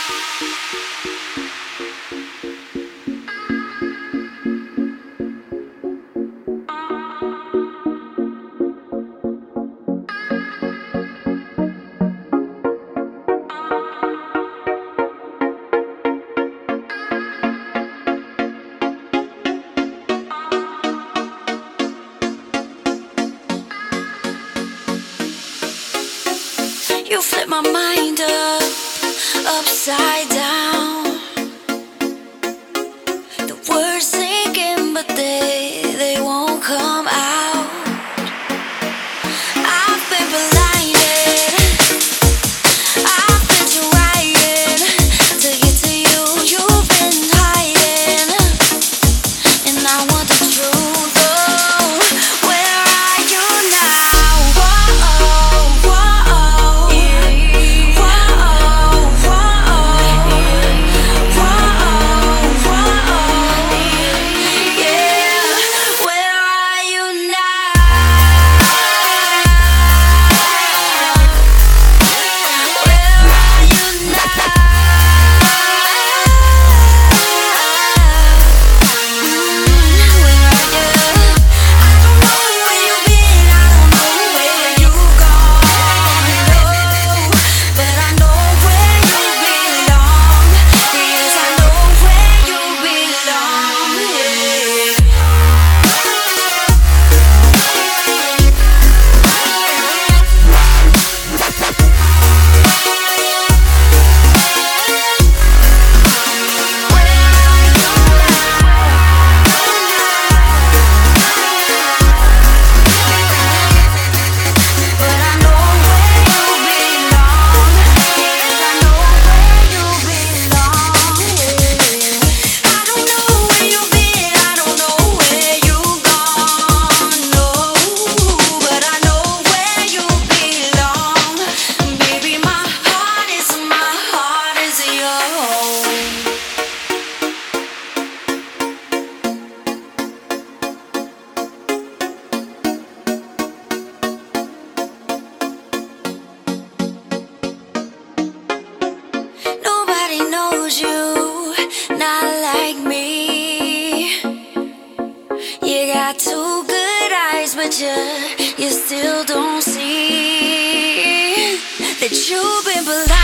You flip my mind upside down. The words sinking, but they won't come out. I've been blinded, I've been trying to get to you. You've been hiding, and I want the truth. Oh, where are you now? Whoa, whoa, yeah. Whoa, whoa, whoa, whoa, yeah. Where are you now? Where are you now? Where are you? I don't know where you've been, I don't know where you've gone, no. But I know where you belong. Yes, I know where you belong, yeah. But I know where you belong. Yes, I know where you belong, yeah. I don't know where you've been, I don't know where you've gone, no. But I know where you belong. Baby, my heart is your home. Nobody knows you, not like me. You got two good eyes, but you still don't see that you've been blind.